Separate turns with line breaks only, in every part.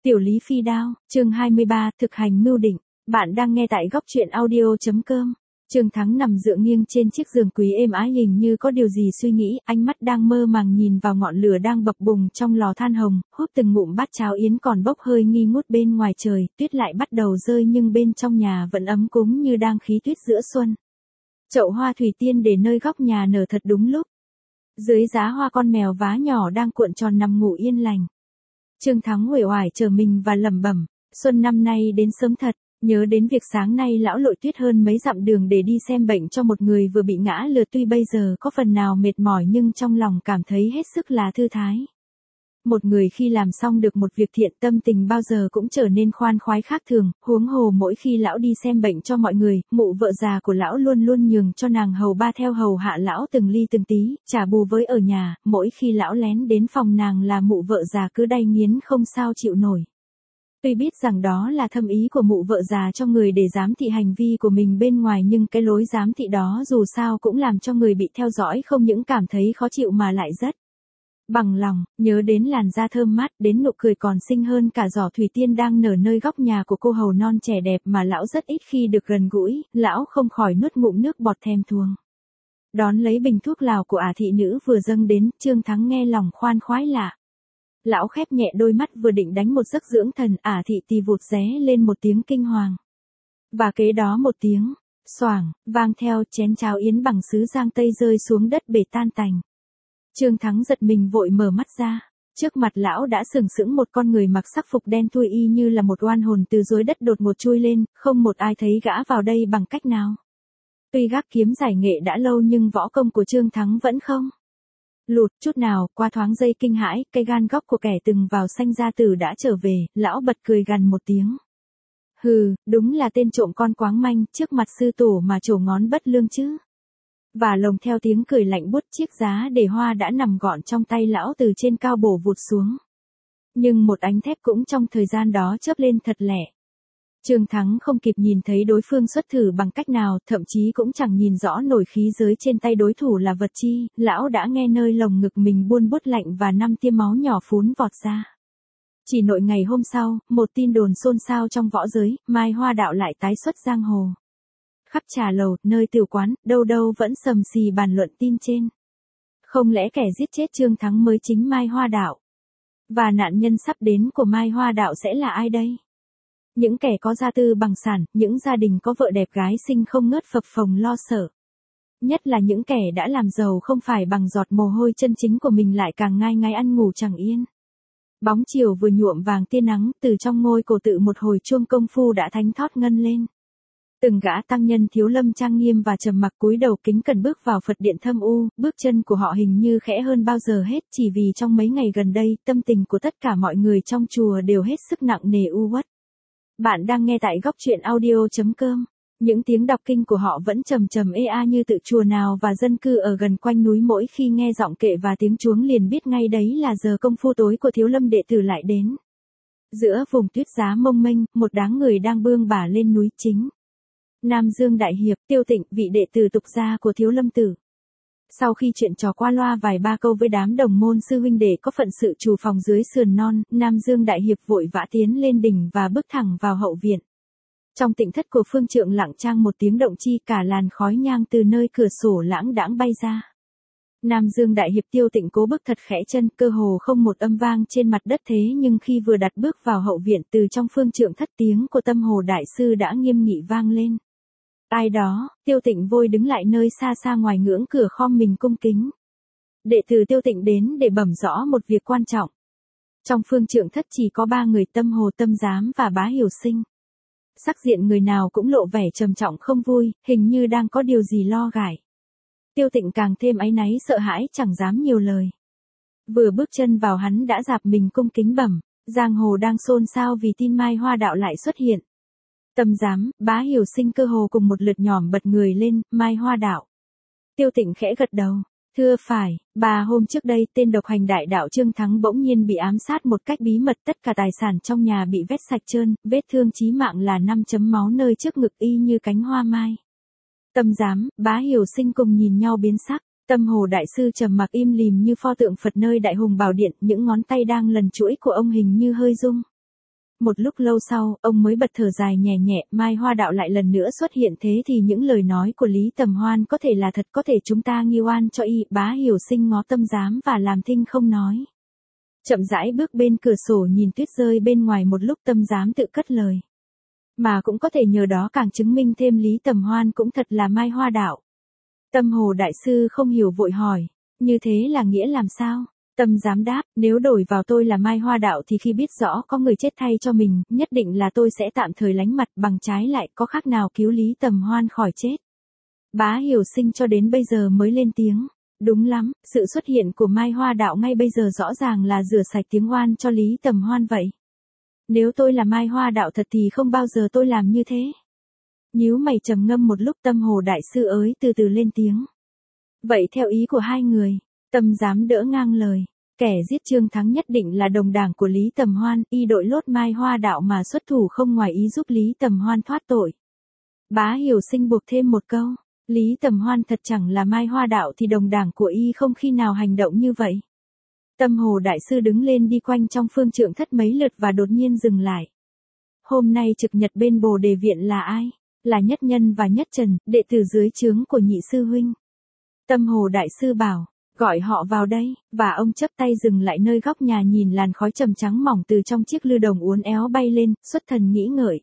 Tiểu Lý Phi Đao, chương 23, thực hành mưu định. Bạn đang nghe tại góc truyện audio.com. Trương Thắng nằm dựa nghiêng trên chiếc giường quý êm ái, hình như có điều gì suy nghĩ, ánh mắt đang mơ màng nhìn vào ngọn lửa đang bập bùng trong lò than hồng, húp từng ngụm bát cháo yến còn bốc hơi nghi ngút bên ngoài trời, tuyết lại bắt đầu rơi nhưng bên trong nhà vẫn ấm cúng như đang khí tuyết giữa xuân. Chậu hoa thủy tiên để nơi góc nhà nở thật đúng lúc. Dưới giá hoa con mèo vá nhỏ đang cuộn tròn nằm ngủ yên lành. Trương Thắng uể oải chờ mình và lẩm bẩm, xuân năm nay đến sớm thật, nhớ đến việc sáng nay lão lội tuyết hơn mấy dặm đường để đi xem bệnh cho một người vừa bị ngã lừa, tuy bây giờ có phần nào mệt mỏi nhưng trong lòng cảm thấy hết sức là thư thái. Một người khi làm xong được một việc thiện, tâm tình bao giờ cũng trở nên khoan khoái khác thường, huống hồ mỗi khi lão đi xem bệnh cho mọi người, mụ vợ già của lão luôn luôn nhường cho nàng hầu ba theo hầu hạ lão từng ly từng tí, trả bù với ở nhà, mỗi khi lão lén đến phòng nàng là mụ vợ già cứ đay nghiến không sao chịu nổi. Tuy biết rằng đó là thâm ý của mụ vợ già cho người để giám thị hành vi của mình bên ngoài, nhưng cái lối giám thị đó dù sao cũng làm cho người bị theo dõi không những cảm thấy khó chịu mà lại rất bằng lòng, nhớ đến làn da thơm mát, đến nụ cười còn xinh hơn cả giỏ thủy tiên đang nở nơi góc nhà của cô hầu non trẻ đẹp mà lão rất ít khi được gần gũi, lão không khỏi nuốt ngụm nước bọt thèm thuồng. Đón lấy bình thuốc lào của thị nữ vừa dâng đến, Trương Thắng nghe lòng khoan khoái lạ. Lão khép nhẹ đôi mắt vừa định đánh một giấc dưỡng thần, thị tì vụt ré lên một tiếng kinh hoàng. Và kế đó một tiếng xoảng vang theo, chén cháo yến bằng sứ Giang Tây rơi xuống đất bể tan tành. Trương Thắng giật mình vội mở mắt ra, trước mặt lão đã sừng sững một con người mặc sắc phục đen thui y như là một oan hồn từ dưới đất đột ngột chui lên, không một ai thấy gã vào đây bằng cách nào. Tuy gác kiếm giải nghệ đã lâu nhưng võ công của Trương Thắng vẫn không lụt chút nào. Qua thoáng giây kinh hãi, cây gan góc của kẻ từng vào sanh gia tử đã trở về, lão bật cười gằn một tiếng. Hừ, đúng là tên trộm con quáng manh, trước mặt sư tổ mà trổ ngón bất lương chứ. Và lồng theo tiếng cười lạnh buốt, chiếc giá để hoa đã nằm gọn trong tay lão từ trên cao bổ vụt xuống. Nhưng một ánh thép cũng trong thời gian đó chớp lên thật lẹ. Trương Thắng không kịp nhìn thấy đối phương xuất thử bằng cách nào, thậm chí cũng chẳng nhìn rõ nổi khí giới trên tay đối thủ là vật chi, lão đã nghe nơi lồng ngực mình buôn bút lạnh và 5 tia máu nhỏ phún vọt ra. Chỉ nội ngày hôm sau, một tin đồn xôn xao trong võ giới, Mai Hoa Đạo lại tái xuất giang hồ. Khắp trà lầu, nơi tiểu quán, đâu đâu vẫn sầm xì bàn luận tin trên. Không lẽ kẻ giết chết Trương Thắng mới chính Mai Hoa Đạo? Và nạn nhân sắp đến của Mai Hoa Đạo sẽ là ai đây? Những kẻ có gia tư bằng sản, những gia đình có vợ đẹp gái xinh không ngớt phập phồng lo sợ. Nhất là những kẻ đã làm giàu không phải bằng giọt mồ hôi chân chính của mình lại càng ngai ngai ăn ngủ chẳng yên. Bóng chiều vừa nhuộm vàng tia nắng, từ trong ngôi cổ tự một hồi chuông công phu đã thánh thót ngân lên. Từng gã tăng nhân thiếu lâm trang nghiêm và trầm mặc cúi đầu kính cẩn bước vào Phật điện thâm u, bước chân của họ hình như khẽ hơn bao giờ hết, chỉ vì trong mấy ngày gần đây, tâm tình của tất cả mọi người trong chùa đều hết sức nặng nề u uất. Bạn đang nghe tại góc truyện audio.com. Những tiếng đọc kinh của họ vẫn trầm trầm ê a như tự chùa nào và dân cư ở gần quanh núi mỗi khi nghe giọng kệ và tiếng chuông liền biết ngay đấy là giờ công phu tối của thiếu lâm đệ tử lại đến. Giữa vùng tuyết giá mông mênh, một đám người đang bươn bả lên núi chính. Nam Dương Đại Hiệp, Tiêu Tịnh, vị đệ tử tục gia của thiếu lâm tử. Sau khi chuyện trò qua loa vài ba câu với đám đồng môn sư huynh đệ có phận sự trù phòng dưới sườn non, Nam Dương Đại Hiệp vội vã tiến lên đỉnh và bước thẳng vào hậu viện. Trong tịnh thất của phương trượng lặng trang một tiếng động chi, cả làn khói nhang từ nơi cửa sổ lãng đãng bay ra. Nam Dương Đại Hiệp Tiêu Tịnh cố bước thật khẽ chân, cơ hồ không một âm vang trên mặt đất, thế nhưng khi vừa đặt bước vào hậu viện, từ trong phương trượng thất tiếng của Tâm Hồ Đại Sư đã nghiêm nghị vang lên. Ai đó? Tiêu Tịnh vội đứng lại nơi xa xa ngoài ngưỡng cửa khom mình cung kính. Đệ tử Tiêu Tịnh đến để bẩm rõ một việc quan trọng. Trong phương trượng thất chỉ có 3 người, Tâm Hồ, Tâm Giám và Bá Hiểu Sinh. Sắc diện người nào cũng lộ vẻ trầm trọng không vui, hình như đang có điều gì lo ngại. Tiêu Tịnh càng thêm áy náy sợ hãi, chẳng dám nhiều lời. Vừa bước chân vào hắn đã dạp mình cung kính bẩm, giang hồ đang xôn xao vì tin Mai Hoa Đạo lại xuất hiện. Tâm Giám, Bá Hiểu Sinh cơ hồ cùng một lượt nhỏm bật người lên, Mai Hoa Đạo. Tiêu Tịnh khẽ gật đầu, thưa phải, 3 hôm trước đây tên độc hành đại đạo Trương Thắng bỗng nhiên bị ám sát một cách bí mật, tất cả tài sản trong nhà bị vét sạch trơn, vết thương chí mạng là 5 chấm máu nơi trước ngực y như cánh hoa mai. Tâm Giám, Bá Hiểu Sinh cùng nhìn nhau biến sắc, Tâm Hồ Đại Sư trầm mặc im lìm như pho tượng Phật nơi Đại Hùng Bảo Điện, những ngón tay đang lần chuỗi của ông hình như hơi rung. Một lúc lâu sau, ông mới bật thở dài nhẹ nhẹ, Mai Hoa Đạo lại lần nữa xuất hiện, thế thì những lời nói của Lý Tầm Hoan có thể là thật, có thể chúng ta nghi oan cho y. Bá Hiểu Sinh ngó Tâm Giám và làm thinh không nói. Chậm rãi bước bên cửa sổ nhìn tuyết rơi bên ngoài, một lúc Tâm Giám tự cất lời. Mà cũng có thể nhờ đó càng chứng minh thêm Lý Tầm Hoan cũng thật là Mai Hoa Đạo. Tâm Hồ Đại Sư không hiểu vội hỏi, như thế là nghĩa làm sao? Tâm Giám đáp, nếu đổi vào tôi là Mai Hoa Đạo thì khi biết rõ có người chết thay cho mình, nhất định là tôi sẽ tạm thời lánh mặt, bằng trái lại có khác nào cứu Lý Tầm Hoan khỏi chết. Bá Hiểu Sinh cho đến bây giờ mới lên tiếng. Đúng lắm, sự xuất hiện của Mai Hoa Đạo ngay bây giờ rõ ràng là rửa sạch tiếng oan cho Lý Tầm Hoan vậy. Nếu tôi là Mai Hoa Đạo thật thì không bao giờ tôi làm như thế. Nhíu mày trầm ngâm một lúc, Tâm Hồ Đại Sư ới từ từ lên tiếng. Vậy theo ý của hai người, Tâm Giám đỡ ngang lời. Kẻ giết Trương Thắng nhất định là đồng đảng của Lý Tầm Hoan, y đội lốt Mai Hoa Đạo mà xuất thủ không ngoài ý giúp Lý Tầm Hoan thoát tội. Bá Hiểu Sinh buộc thêm một câu. Lý Tầm Hoan thật chẳng là Mai Hoa Đạo thì đồng đảng của y không khi nào hành động như vậy. Tâm Hồ Đại Sư đứng lên đi quanh trong phương trượng thất mấy lượt và đột nhiên dừng lại. Hôm nay trực nhật bên Bồ Đề Viện là ai? Là Nhất Nhân và Nhất Trần, đệ tử dưới trướng của nhị sư huynh. Tâm Hồ Đại Sư bảo, gọi họ vào đây, và ông chắp tay dừng lại nơi góc nhà nhìn làn khói trầm trắng mỏng từ trong chiếc lư đồng uốn éo bay lên, xuất thần nghĩ ngợi.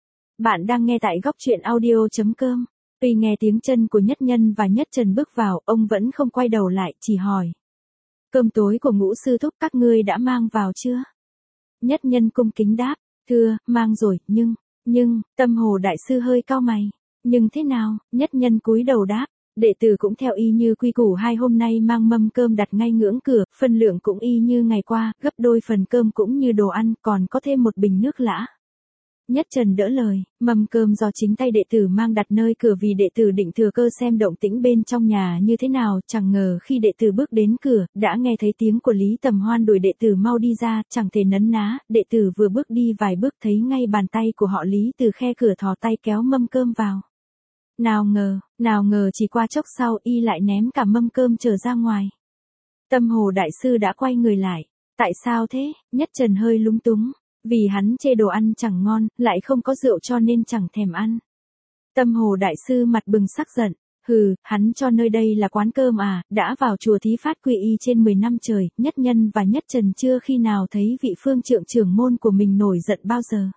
Bạn đang nghe tại góc truyện audio.com. Tuy nghe tiếng chân của Nhất Nhân và Nhất Trần bước vào, ông vẫn không quay đầu lại, chỉ hỏi. Cơm tối của Ngũ sư thúc các ngươi đã mang vào chưa? Nhất Nhân cung kính đáp, thưa, mang rồi, nhưng, Tâm Hồ Đại Sư hơi cau mày. Nhưng thế nào? Nhất Nhân cúi đầu đáp, đệ tử cũng theo y như quy củ, hai hôm nay mang mâm cơm đặt ngay ngưỡng cửa, phân lượng cũng y như ngày qua, gấp đôi phần cơm cũng như đồ ăn, còn có thêm một bình nước lã. Nhất Trần đỡ lời, mâm cơm do chính tay đệ tử mang đặt nơi cửa vì đệ tử định thừa cơ xem động tĩnh bên trong nhà như thế nào, chẳng ngờ khi đệ tử bước đến cửa, đã nghe thấy tiếng của Lý Tầm Hoan đuổi đệ tử mau đi ra, chẳng thể nấn ná, đệ tử vừa bước đi vài bước thấy ngay bàn tay của họ Lý từ khe cửa thò tay kéo mâm cơm vào. Nào ngờ chỉ qua chốc sau y lại ném cả mâm cơm trở ra ngoài. Tâm Hồ Đại Sư đã quay người lại, tại sao thế? Nhất Trần hơi lúng túng. Vì hắn chê đồ ăn chẳng ngon, lại không có rượu cho nên chẳng thèm ăn. Tâm Hồ Đại Sư mặt bừng sắc giận, hừ, hắn cho nơi đây là quán cơm à, đã vào chùa thí phát quy y trên 10 năm trời, Nhất Nhân và Nhất Trần chưa khi nào thấy vị phương trượng trưởng môn của mình nổi giận bao giờ.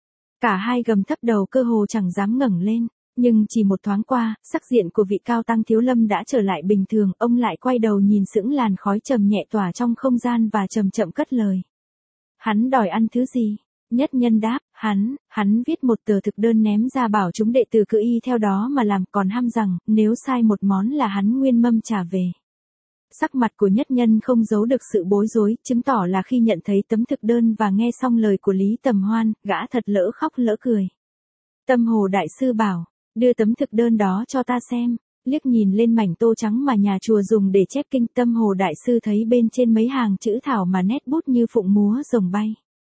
Cả hai gầm thấp đầu cơ hồ chẳng dám ngẩng lên, nhưng chỉ một thoáng qua, sắc diện của vị cao tăng Thiếu Lâm đã trở lại bình thường, ông lại quay đầu nhìn sững làn khói trầm nhẹ tỏa trong không gian và chậm chậm cất lời. Hắn đòi ăn thứ gì? Nhất Nhân đáp, hắn viết một tờ thực đơn ném ra bảo chúng đệ tử cứ y theo đó mà làm, còn ham rằng, nếu sai một món là hắn nguyên mâm trả về. Sắc mặt của Nhất Nhân không giấu được sự bối rối, chứng tỏ là khi nhận thấy tấm thực đơn và nghe xong lời của Lý Tầm Hoan, gã thật lỡ khóc lỡ cười. Tâm Hồ Đại Sư bảo, đưa tấm thực đơn đó cho ta xem. Liếc nhìn lên mảnh tô trắng mà nhà chùa dùng để chép kinh, Tâm Hồ Đại Sư thấy bên trên mấy hàng chữ thảo mà nét bút như phụng múa rồng bay.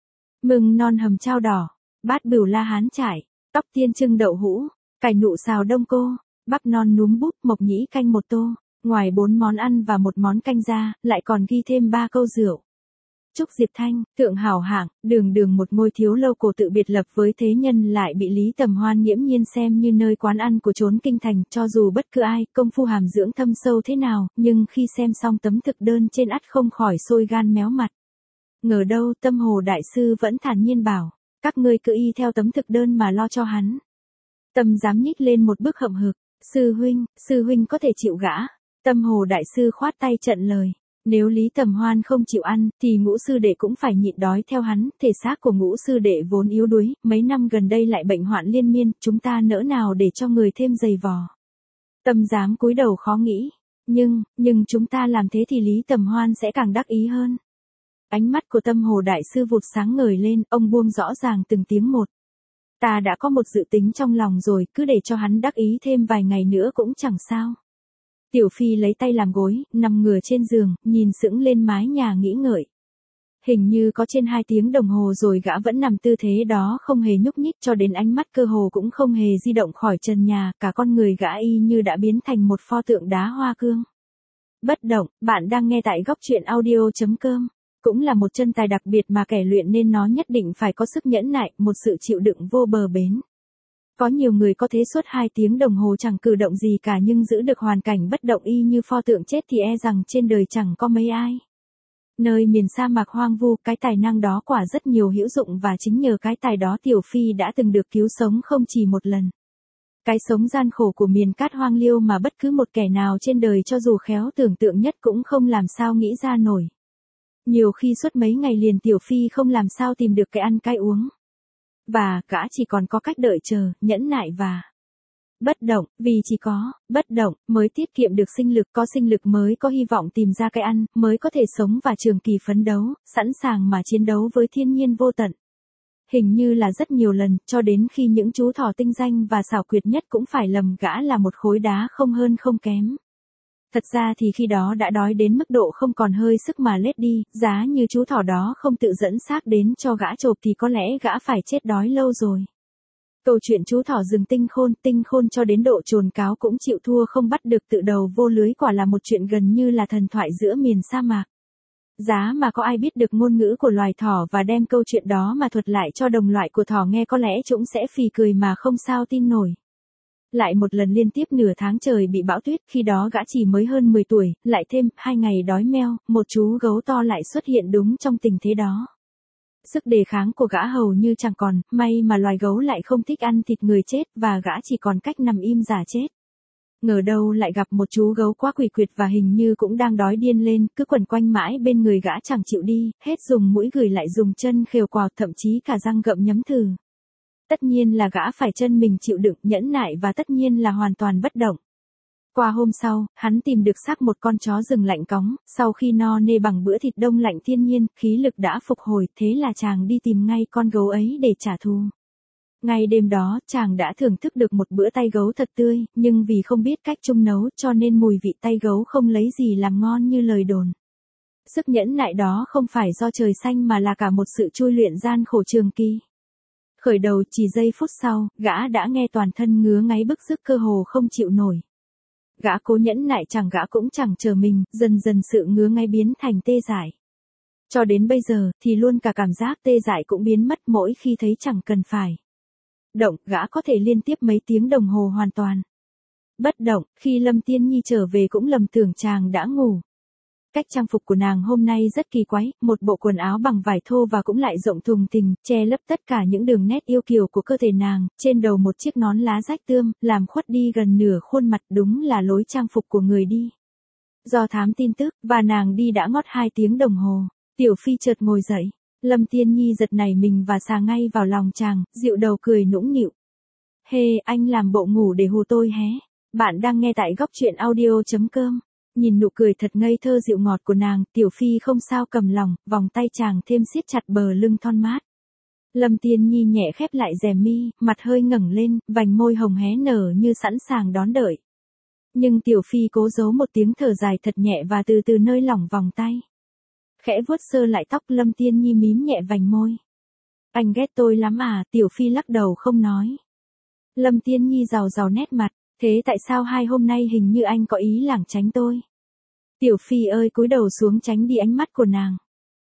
Mừng non hầm trao đỏ, bát bửu la hán trải, tóc tiên trưng đậu hũ, cải nụ xào đông cô, bắp non núm búp, mộc nhĩ canh một tô, ngoài 4 món ăn và một món canh ra, lại còn ghi thêm 3 câu rượu. Trúc Diệp Thanh, thượng hảo hạng, đường một ngôi thiếu lâu cổ tự biệt lập với thế nhân lại bị Lý Tầm Hoan nghiễm nhiên xem như nơi quán ăn của chốn kinh thành, cho dù bất cứ ai, công phu hàm dưỡng thâm sâu thế nào, nhưng khi xem xong tấm thực đơn trên ắt không khỏi sôi gan méo mặt. Ngờ đâu Tâm Hồ Đại Sư vẫn thản nhiên bảo, các ngươi cứ y theo tấm thực đơn mà lo cho hắn. Tâm dám nhích lên một bước hậm hực, sư huynh có thể chịu gã. Tâm Hồ Đại Sư khoát tay trận lời. Nếu Lý Tầm Hoan không chịu ăn, thì Ngũ sư đệ cũng phải nhịn đói theo hắn, thể xác của Ngũ sư đệ vốn yếu đuối, mấy năm gần đây lại bệnh hoạn liên miên, chúng ta nỡ nào để cho người thêm dày vò. Tâm dám cúi đầu khó nghĩ, nhưng chúng ta làm thế thì Lý Tầm Hoan sẽ càng đắc ý hơn. Ánh mắt của Tâm Hồ Đại Sư vụt sáng ngời lên, ông buông rõ ràng từng tiếng một. Ta đã có một dự tính trong lòng rồi, cứ để cho hắn đắc ý thêm vài ngày nữa cũng chẳng sao. Tiểu Phi lấy tay làm gối, nằm ngửa trên giường, nhìn sững lên mái nhà nghĩ ngợi. Hình như có trên 2 tiếng đồng hồ rồi gã vẫn nằm tư thế đó không hề nhúc nhích, cho đến ánh mắt cơ hồ cũng không hề di động khỏi trần nhà, cả con người gã y như đã biến thành một pho tượng đá hoa cương. Bất động, bạn đang nghe tại góc truyện audio.com. Cũng là một chân tài đặc biệt mà kẻ luyện nên nó nhất định phải có sức nhẫn nại, một sự chịu đựng vô bờ bến. Có nhiều người có thế suốt 2 tiếng đồng hồ chẳng cử động gì cả nhưng giữ được hoàn cảnh bất động y như pho tượng chết thì e rằng trên đời chẳng có mấy ai. Nơi miền sa mạc hoang vu, cái tài năng đó quả rất nhiều hữu dụng và chính nhờ cái tài đó Tiểu Phi đã từng được cứu sống không chỉ một lần. Cái sống gian khổ của miền cát hoang liêu mà bất cứ một kẻ nào trên đời cho dù khéo tưởng tượng nhất cũng không làm sao nghĩ ra nổi. Nhiều khi suốt mấy ngày liền Tiểu Phi không làm sao tìm được cái ăn cái uống. Và gã chỉ còn có cách đợi chờ, nhẫn nại và bất động, vì chỉ có bất động mới tiết kiệm được sinh lực, có sinh lực mới có hy vọng tìm ra cái ăn, mới có thể sống và trường kỳ phấn đấu, sẵn sàng mà chiến đấu với thiên nhiên vô tận. Hình như là rất nhiều lần, cho đến khi những chú thỏ tinh danh và xảo quyệt nhất cũng phải lầm gã là một khối đá không hơn không kém. Thật ra thì khi đó đã đói đến mức độ không còn hơi sức mà lết đi, giá như chú thỏ đó không tự dẫn xác đến cho gã chộp thì có lẽ gã phải chết đói lâu rồi. Câu chuyện chú thỏ rừng tinh khôn cho đến độ chồn cáo cũng chịu thua không bắt được tự đầu vô lưới quả là một chuyện gần như là thần thoại giữa miền sa mạc. Giá mà có ai biết được ngôn ngữ của loài thỏ và đem câu chuyện đó mà thuật lại cho đồng loại của thỏ nghe có lẽ chúng sẽ phì cười mà không sao tin nổi. Lại một lần liên tiếp nửa tháng trời bị bão tuyết, khi đó gã chỉ mới hơn 10 tuổi, lại thêm 2 ngày đói meo, một chú gấu to lại xuất hiện đúng trong tình thế đó. Sức đề kháng của gã hầu như chẳng còn, may mà loài gấu lại không thích ăn thịt người chết và gã chỉ còn cách nằm im giả chết. Ngờ đâu lại gặp một chú gấu quá quỷ quyệt và hình như cũng đang đói điên lên, cứ quẩn quanh mãi bên người gã chẳng chịu đi, hết dùng mũi gửi lại dùng chân khều quào, thậm chí cả răng gậm nhấm thử. Tất nhiên là gã phải chân mình chịu đựng, nhẫn nại và tất nhiên là hoàn toàn bất động. Qua hôm sau, hắn tìm được xác một con chó rừng lạnh cóng, sau khi no nê bằng bữa thịt đông lạnh thiên nhiên, khí lực đã phục hồi, thế là chàng đi tìm ngay con gấu ấy để trả thù. Ngay đêm đó, chàng đã thưởng thức được một bữa tay gấu thật tươi, nhưng vì không biết cách chum nấu cho nên mùi vị tay gấu không lấy gì làm ngon như lời đồn. Sức nhẫn nại đó không phải do trời xanh mà là cả một sự chui luyện gian khổ trường kỳ. Khởi đầu chỉ giây phút sau, gã đã nghe toàn thân ngứa ngáy bức rứt cơ hồ không chịu nổi. Gã cố nhẫn nại gã cũng chẳng chờ mình, dần dần sự ngứa ngáy biến thành tê dại. Cho đến bây giờ, thì luôn cả cảm giác tê dại cũng biến mất mỗi khi thấy chẳng cần phải động, gã có thể liên tiếp mấy tiếng đồng hồ hoàn toàn bất động. Khi Lâm Tiên Nhi trở về cũng lầm tưởng chàng đã ngủ. Cách trang phục của nàng hôm nay rất kỳ quái, một bộ quần áo bằng vải thô và cũng lại rộng thùng thình, che lấp tất cả những đường nét yêu kiều của cơ thể nàng, trên đầu một chiếc nón lá rách tươm, làm khuất đi gần nửa khuôn mặt, đúng là lối trang phục của người đi. Do thám tin tức, và nàng đi đã ngót 2 tiếng đồng hồ, Tiểu Phi chợt ngồi dậy. Lâm Tiên Nhi giật nảy mình và xà ngay vào lòng chàng, dịu đầu cười nũng nịu. Hê, anh làm bộ ngủ để hù tôi hé. Bạn đang nghe tại góc truyện audio.com. Nhìn nụ cười thật ngây thơ dịu ngọt của nàng, Tiểu Phi không sao cầm lòng, vòng tay chàng thêm siết chặt bờ lưng thon mát. Lâm Tiên Nhi nhẹ khép lại rèm mi, mặt hơi ngẩng lên, vành môi hồng hé nở như sẵn sàng đón đợi. Nhưng Tiểu Phi cố giấu một tiếng thở dài thật nhẹ và từ từ nới lỏng vòng tay. Khẽ vuốt sơ lại tóc, Lâm Tiên Nhi mím nhẹ vành môi. Anh ghét tôi lắm à? Tiểu Phi lắc đầu không nói. Lâm Tiên Nhi rào nét mặt, thế tại sao 2 hôm nay hình như anh có ý lảng tránh tôi? Tiểu Phi ơi cúi đầu xuống tránh đi ánh mắt của nàng.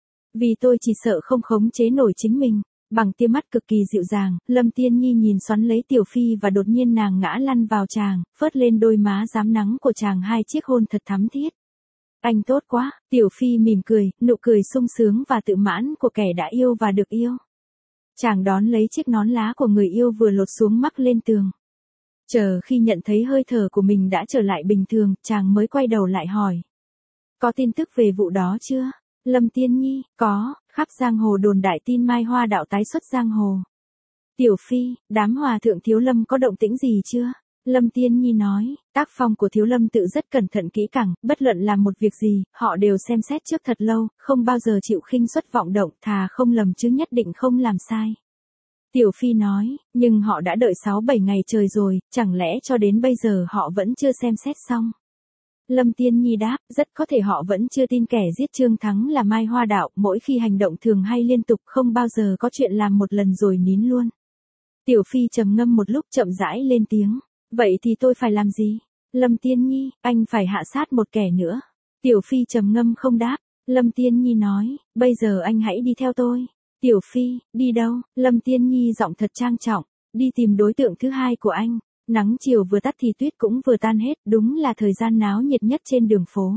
Vì tôi chỉ sợ không khống chế nổi chính mình. Bằng tia mắt cực kỳ dịu dàng, Lâm Tiên Nhi nhìn xoắn lấy Tiểu Phi và đột nhiên nàng ngã lăn vào chàng, phớt lên đôi má rám nắng của chàng 2 chiếc hôn thật thắm thiết. Anh tốt quá, Tiểu Phi mỉm cười, nụ cười sung sướng và tự mãn của kẻ đã yêu và được yêu. Chàng đón lấy chiếc nón lá của người yêu vừa lột xuống mắc lên tường. Chờ khi nhận thấy hơi thở của mình đã trở lại bình thường, chàng mới quay đầu lại hỏi. Có tin tức về vụ đó chưa? Lâm Tiên Nhi, có, khắp giang hồ đồn đại tin Mai Hoa đạo tái xuất giang hồ. Tiểu Phi, đám hòa thượng Thiếu Lâm có động tĩnh gì chưa? Lâm Tiên Nhi nói, tác phong của Thiếu Lâm tự rất cẩn thận kỹ càng, bất luận làm một việc gì, họ đều xem xét trước thật lâu, không bao giờ chịu khinh suất vọng động, thà không lầm chứ nhất định không làm sai. Tiểu Phi nói, nhưng họ đã đợi 6-7 ngày trời rồi, chẳng lẽ cho đến bây giờ họ vẫn chưa xem xét xong? Lâm Tiên Nhi đáp, rất có thể họ vẫn chưa tin kẻ giết Trương Thắng là Mai Hoa đạo, mỗi khi hành động thường hay liên tục, không bao giờ có chuyện làm một lần rồi nín luôn. Tiểu Phi trầm ngâm một lúc chậm rãi lên tiếng. Vậy thì tôi phải làm gì? Lâm Tiên Nhi, anh phải hạ sát một kẻ nữa. Tiểu Phi trầm ngâm không đáp. Lâm Tiên Nhi nói, bây giờ anh hãy đi theo tôi. Tiểu Phi, đi đâu? Lâm Tiên Nhi giọng thật trang trọng, đi tìm đối tượng thứ hai của anh. Nắng chiều vừa tắt thì tuyết cũng vừa tan hết, đúng là thời gian náo nhiệt nhất trên đường phố.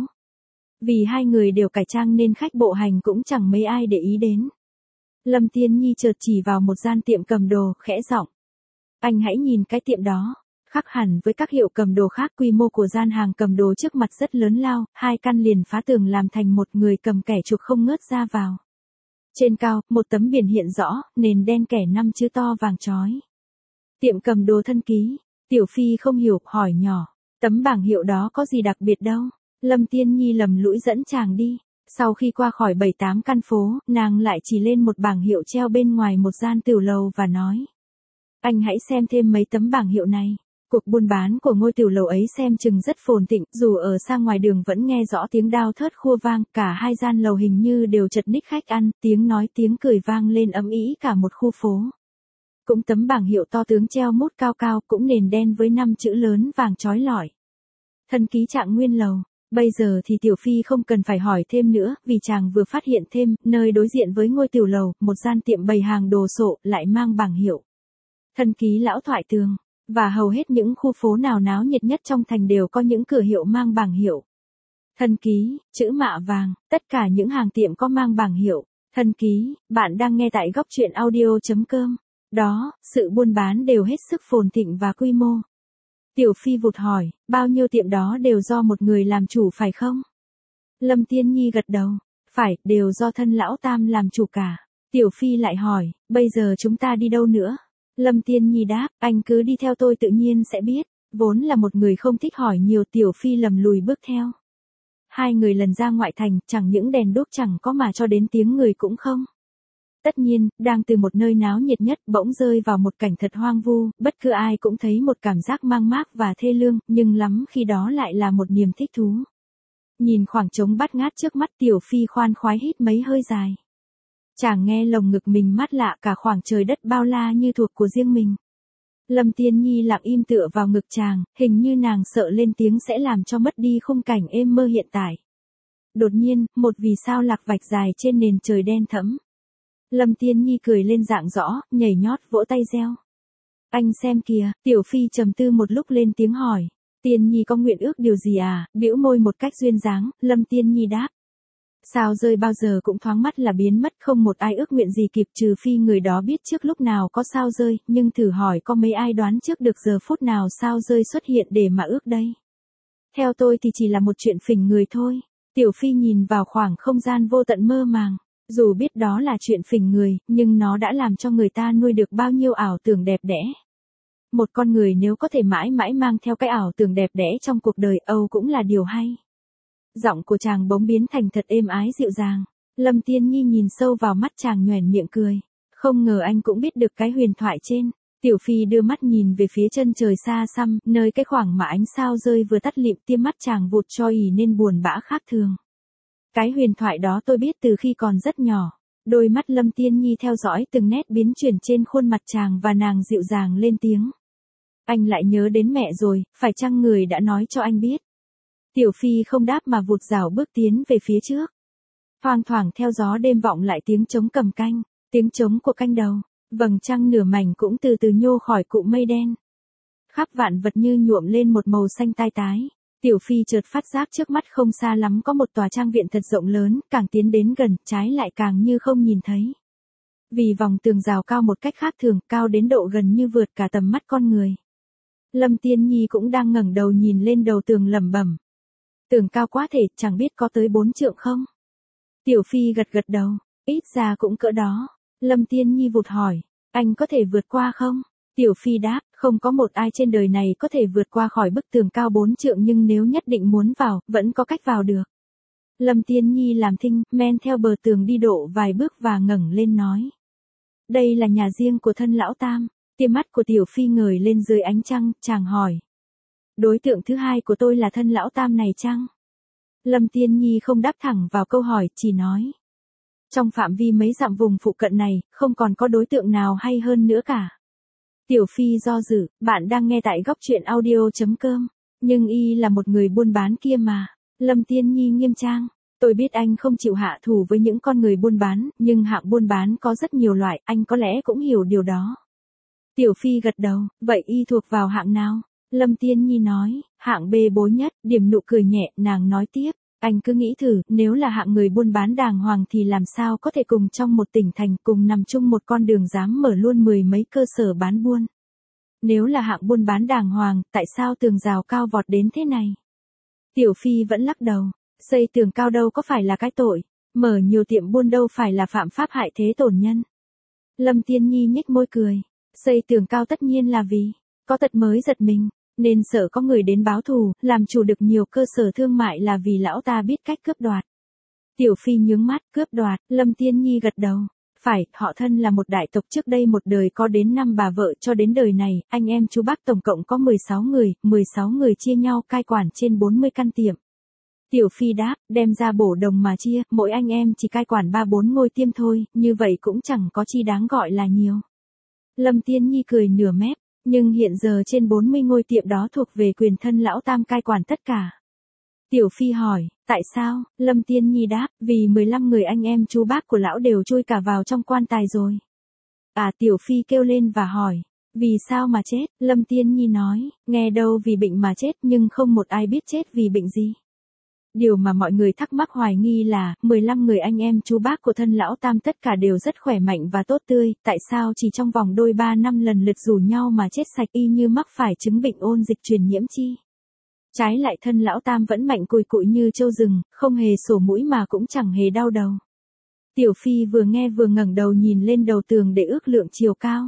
Vì hai người đều cải trang nên khách bộ hành cũng chẳng mấy ai để ý đến. Lâm Tiên Nhi chợt chỉ vào một gian tiệm cầm đồ, khẽ giọng. Anh hãy nhìn cái tiệm đó. Khác hẳn với các hiệu cầm đồ khác, quy mô của gian hàng cầm đồ trước mặt rất lớn lao, 2 căn liền phá tường làm thành một người cầm kẻ chuộc không ngớt ra vào. Trên cao, một tấm biển hiện rõ, nền đen kẻ 5 chữ to vàng chói. Tiệm cầm đồ Thân Ký. Tiểu Phi không hiểu, hỏi nhỏ. Tấm bảng hiệu đó có gì đặc biệt đâu? Lâm Tiên Nhi lầm lũi dẫn chàng đi. Sau khi qua khỏi 7-8 căn phố, nàng lại chỉ lên một bảng hiệu treo bên ngoài một gian tiểu lầu và nói. Anh hãy xem thêm mấy tấm bảng hiệu này. Cuộc buôn bán của ngôi tiểu lầu ấy xem chừng rất phồn thịnh, dù ở xa ngoài đường vẫn nghe rõ tiếng đao thớt khua vang, cả hai gian lầu hình như đều chật ních khách ăn, tiếng nói tiếng cười vang lên ầm ĩ cả một khu phố. Cũng tấm bảng hiệu to tướng treo mút cao cao, cũng nền đen với 5 chữ lớn vàng chói lọi. Thân Ký Trạng Nguyên Lầu. Bây giờ thì Tiểu Phi không cần phải hỏi thêm nữa, vì chàng vừa phát hiện thêm, nơi đối diện với ngôi tiểu lầu, một gian tiệm bày hàng đồ sộ, lại mang bảng hiệu Thân Ký Lão Thoại Tường. Và hầu hết những khu phố nào náo nhiệt nhất trong thành đều có những cửa hiệu mang bảng hiệu Thân Ký, chữ mạ vàng, tất cả những hàng tiệm có mang bảng hiệu Thân Ký. Bạn đang nghe tại góc truyện audio.com. Đó, sự buôn bán đều hết sức phồn thịnh và quy mô. Tiểu Phi vụt hỏi, bao nhiêu tiệm đó đều do một người làm chủ phải không? Lâm Tiên Nhi gật đầu, phải, đều do thân lão Tam làm chủ cả. Tiểu Phi lại hỏi, bây giờ chúng ta đi đâu nữa? Lâm Tiên Nhi đáp, anh cứ đi theo tôi tự nhiên sẽ biết. Vốn là một người không thích hỏi nhiều, Tiểu Phi lầm lùi bước theo. Hai người lần ra ngoại thành, chẳng những đèn đuốc chẳng có mà cho đến tiếng người cũng không. Tất nhiên, đang từ một nơi náo nhiệt nhất bỗng rơi vào một cảnh thật hoang vu, bất cứ ai cũng thấy một cảm giác mang mác và thê lương, nhưng lắm khi đó lại là một niềm thích thú. Nhìn khoảng trống bát ngát trước mắt, Tiểu Phi khoan khoái hít mấy hơi dài. Chàng nghe lồng ngực mình mát lạ, cả khoảng trời đất bao la như thuộc của riêng mình. Lâm Tiên Nhi lặng im tựa vào ngực chàng, hình như nàng sợ lên tiếng sẽ làm cho mất đi khung cảnh êm mơ hiện tại. Đột nhiên, một vì sao lạc vạch dài trên nền trời đen thẫm. Lâm Tiên Nhi cười lên rạng rõ, nhảy nhót vỗ tay reo. Anh xem kìa. Tiểu Phi trầm tư một lúc lên tiếng hỏi. Tiên Nhi có nguyện ước điều gì à? Bĩu môi một cách duyên dáng, Lâm Tiên Nhi đáp. Sao rơi bao giờ cũng thoáng mắt là biến mất, không một ai ước nguyện gì kịp, trừ phi người đó biết trước lúc nào có sao rơi, nhưng thử hỏi có mấy ai đoán trước được giờ phút nào sao rơi xuất hiện để mà ước đây. Theo tôi thì chỉ là một chuyện phỉnh người thôi. Tiểu Phi nhìn vào khoảng không gian vô tận mơ màng. Dù biết đó là chuyện phỉnh người, nhưng nó đã làm cho người ta nuôi được bao nhiêu ảo tưởng đẹp đẽ. Một con người nếu có thể mãi mãi mang theo cái ảo tưởng đẹp đẽ trong cuộc đời, âu cũng là điều hay. Giọng của chàng bỗng biến thành thật êm ái dịu dàng. Lâm Tiên Nhi nhìn sâu vào mắt chàng nhoẻn miệng cười. Không ngờ anh cũng biết được cái huyền thoại trên. Tiểu Phi đưa mắt nhìn về phía chân trời xa xăm, nơi cái khoảng mà ánh sao rơi vừa tắt lịm, tiêm mắt chàng vụt cho ỉ nên buồn bã khác thường. Cái huyền thoại đó tôi biết từ khi còn rất nhỏ. Đôi mắt Lâm Tiên Nhi theo dõi từng nét biến chuyển trên khuôn mặt chàng và nàng dịu dàng lên tiếng. Anh lại nhớ đến mẹ rồi, phải chăng người đã nói cho anh biết? Tiểu Phi không đáp mà vụt rảo bước tiến về phía trước. Thoang thoảng theo gió đêm vọng lại tiếng trống cầm canh, tiếng trống của canh đầu, vầng trăng nửa mảnh cũng từ từ nhô khỏi cụm mây đen. Khắp vạn vật như nhuộm lên một màu xanh tai tái. Tiểu Phi chợt phát giác trước mắt không xa lắm có một tòa trang viện thật rộng lớn, càng tiến đến gần, trái lại càng như không nhìn thấy. Vì vòng tường rào cao một cách khác thường, cao đến độ gần như vượt cả tầm mắt con người. Lâm Tiên Nhi cũng đang ngẩng đầu nhìn lên đầu tường lẩm bẩm. Tường cao quá thể, chẳng biết có tới 4 trượng không? Tiểu Phi gật gật đầu, ít ra cũng cỡ đó. Lâm Tiên Nhi vụt hỏi, anh có thể vượt qua không? Tiểu Phi đáp, không có một ai trên đời này có thể vượt qua khỏi bức tường cao 4 trượng, nhưng nếu nhất định muốn vào, vẫn có cách vào được. Lâm Tiên Nhi làm thinh, men theo bờ tường đi độ vài bước và ngẩng lên nói. Đây là nhà riêng của thân lão Tam. Tia mắt của Tiểu Phi ngời lên dưới ánh trăng, chàng hỏi. Đối tượng thứ hai của tôi là thân lão Tam này chăng? Lâm Tiên Nhi không đáp thẳng vào câu hỏi, chỉ nói. Trong phạm vi mấy dặm vùng phụ cận này, không còn có đối tượng nào hay hơn nữa cả. Tiểu Phi do dự, bạn đang nghe tại góc truyện audio.com. Nhưng y là một người buôn bán kia mà. Lâm Tiên Nhi nghiêm trang. Tôi biết anh không chịu hạ thủ với những con người buôn bán, nhưng hạng buôn bán có rất nhiều loại, anh có lẽ cũng hiểu điều đó. Tiểu Phi gật đầu, vậy y thuộc vào hạng nào? Lâm Tiên Nhi nói, hạng bê bối nhất, điểm nụ cười nhẹ, nàng nói tiếp. Anh cứ nghĩ thử, nếu là hạng người buôn bán đàng hoàng thì làm sao có thể cùng trong một tỉnh thành cùng nằm chung một con đường dám mở luôn 10 mấy cơ sở bán buôn. Nếu là hạng buôn bán đàng hoàng, tại sao tường rào cao vọt đến thế này? Tiểu Phi vẫn lắc đầu, xây tường cao đâu có phải là cái tội, mở nhiều tiệm buôn đâu phải là phạm pháp hại thế tổn nhân. Lâm Tiên Nhi nhếch môi cười, xây tường cao tất nhiên là vì, có tật mới giật mình. Nên sợ có người đến báo thù, làm chủ được nhiều cơ sở thương mại là vì lão ta biết cách cướp đoạt. Tiểu Phi nhướng mắt, cướp đoạt, Lâm Tiên Nhi gật đầu. Phải, họ Thân là một đại tộc trước đây một đời có đến 5 bà vợ cho đến đời này, anh em chú bác tổng cộng có 16 người chia nhau cai quản trên 40 căn tiệm. Tiểu Phi đáp, đem ra bổ đồng mà chia, mỗi anh em chỉ cai quản 3-4 ngôi tiệm thôi, như vậy cũng chẳng có chi đáng gọi là nhiều. Lâm Tiên Nhi cười nửa mép. Nhưng hiện giờ trên 40 ngôi tiệm đó thuộc về quyền thân lão tam cai quản tất cả. Tiểu Phi hỏi, tại sao? Lâm Tiên Nhi đáp, vì 15 người anh em chú bác của lão đều chui cả vào trong quan tài rồi. Tiểu Phi kêu lên và hỏi, vì sao mà chết? Lâm Tiên Nhi nói, nghe đâu vì bệnh mà chết nhưng không một ai biết chết vì bệnh gì. Điều mà mọi người thắc mắc hoài nghi là, 15 người anh em chú bác của thân lão tam tất cả đều rất khỏe mạnh và tốt tươi, tại sao chỉ trong vòng đôi 3 năm lần lượt rủ nhau mà chết sạch y như mắc phải chứng bệnh ôn dịch truyền nhiễm chi. Trái lại thân lão tam vẫn mạnh cùi cụi như trâu rừng, không hề sổ mũi mà cũng chẳng hề đau đầu. Tiểu Phi vừa nghe vừa ngẩng đầu nhìn lên đầu tường để ước lượng chiều cao.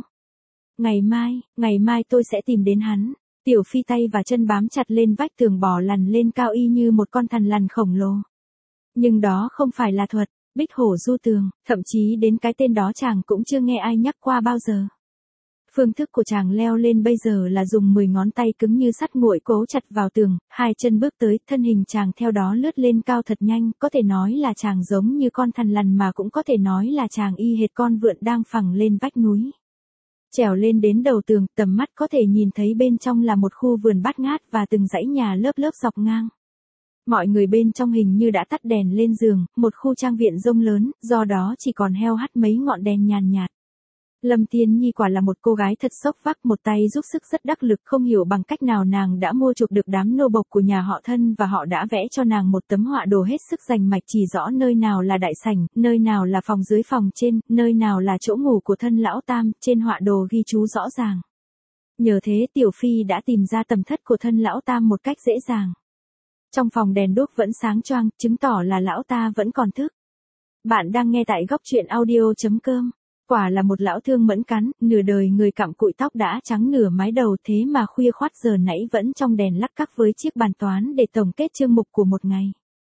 Ngày mai tôi sẽ tìm đến hắn. Tiểu Phi tay và chân bám chặt lên vách tường bò lằn lên cao y như một con thằn lằn khổng lồ. Nhưng đó không phải là thuật, Bích Hổ du tường, thậm chí đến cái tên đó chàng cũng chưa nghe ai nhắc qua bao giờ. Phương thức của chàng leo lên bây giờ là dùng 10 ngón tay cứng như sắt nguội cố chặt vào tường, 2 chân bước tới, thân hình chàng theo đó lướt lên cao thật nhanh, có thể nói là chàng giống như con thằn lằn mà cũng có thể nói là chàng y hệt con vượn đang phẳng lên vách núi. Trèo lên đến đầu tường, tầm mắt có thể nhìn thấy bên trong là một khu vườn bát ngát và từng dãy nhà lớp lớp dọc ngang. Mọi người bên trong hình như đã tắt đèn lên giường, một khu trang viện rông lớn, do đó chỉ còn heo hắt mấy ngọn đèn nhàn nhạt. Lâm Tiên Nhi quả là một cô gái thật sốc vác, một tay giúp sức rất đắc lực, không hiểu bằng cách nào nàng đã mua chuộc được đám nô bộc của nhà họ Thân và họ đã vẽ cho nàng một tấm họa đồ hết sức rành mạch, chỉ rõ nơi nào là đại sảnh, nơi nào là phòng dưới phòng trên, nơi nào là chỗ ngủ của thân lão tam, trên họa đồ ghi chú rõ ràng. Nhờ thế Tiểu Phi đã tìm ra tầm thất của thân lão tam một cách dễ dàng. Trong phòng đèn đuốc vẫn sáng choang, chứng tỏ là lão ta vẫn còn thức. Bạn đang nghe tại góc truyện audio.com. Quả là một lão thương mẫn cắn, nửa đời người cặm cụi tóc đã trắng nửa mái đầu, thế mà khuya khoắt giờ nãy vẫn trong đèn lắc cắc với chiếc bàn toán để tổng kết chương mục của một ngày.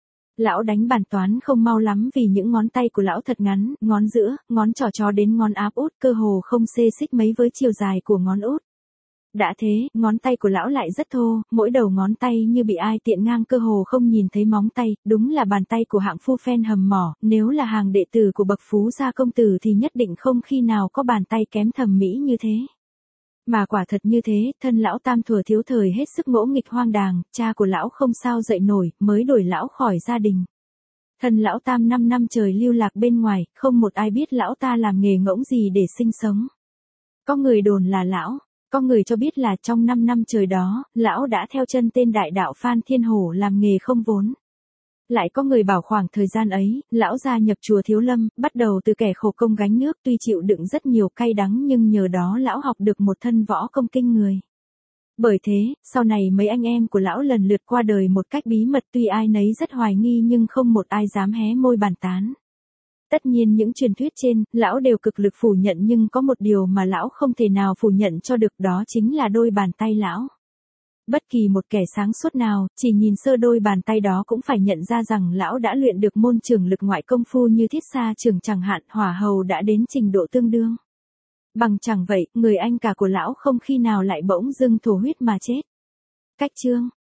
Lão đánh bàn toán không mau lắm vì những ngón tay của lão thật ngắn, ngón giữa, ngón trỏ trò đến ngón áp út cơ hồ không xê xích mấy với chiều dài của ngón út. Đã thế, ngón tay của lão lại rất thô, mỗi đầu ngón tay như bị ai tiện ngang cơ hồ không nhìn thấy móng tay, đúng là bàn tay của hạng phu phen hầm mỏ, nếu là hàng đệ tử của bậc phú gia công tử thì nhất định không khi nào có bàn tay kém thẩm mỹ như thế. Mà quả thật như thế, thân lão tam thuở thiếu thời hết sức ngỗ nghịch hoang đàng, cha của lão không sao dậy nổi, mới đuổi lão khỏi gia đình. Thân lão tam 5 năm trời lưu lạc bên ngoài, không một ai biết lão ta làm nghề ngỗng gì để sinh sống. Có người đồn là lão. Có người cho biết là trong 5 năm trời đó, lão đã theo chân tên đại đạo Phan Thiên Hổ làm nghề không vốn. Lại có người bảo khoảng thời gian ấy, lão gia nhập chùa Thiếu Lâm, bắt đầu từ kẻ khổ công gánh nước, tuy chịu đựng rất nhiều cay đắng nhưng nhờ đó lão học được một thân võ công kinh người. Bởi thế, sau này mấy anh em của lão lần lượt qua đời một cách bí mật, tuy ai nấy rất hoài nghi nhưng không một ai dám hé môi bàn tán. Tất nhiên những truyền thuyết trên, lão đều cực lực phủ nhận nhưng có một điều mà lão không thể nào phủ nhận cho được, đó chính là đôi bàn tay lão. Bất kỳ một kẻ sáng suốt nào, chỉ nhìn sơ đôi bàn tay đó cũng phải nhận ra rằng lão đã luyện được môn trường lực ngoại công phu như Thiết Xa Trường chẳng hạn, hỏa hầu đã đến trình độ tương đương. Bằng chẳng vậy, người anh cả của lão không khi nào lại bỗng dưng thổ huyết mà chết. Cách chương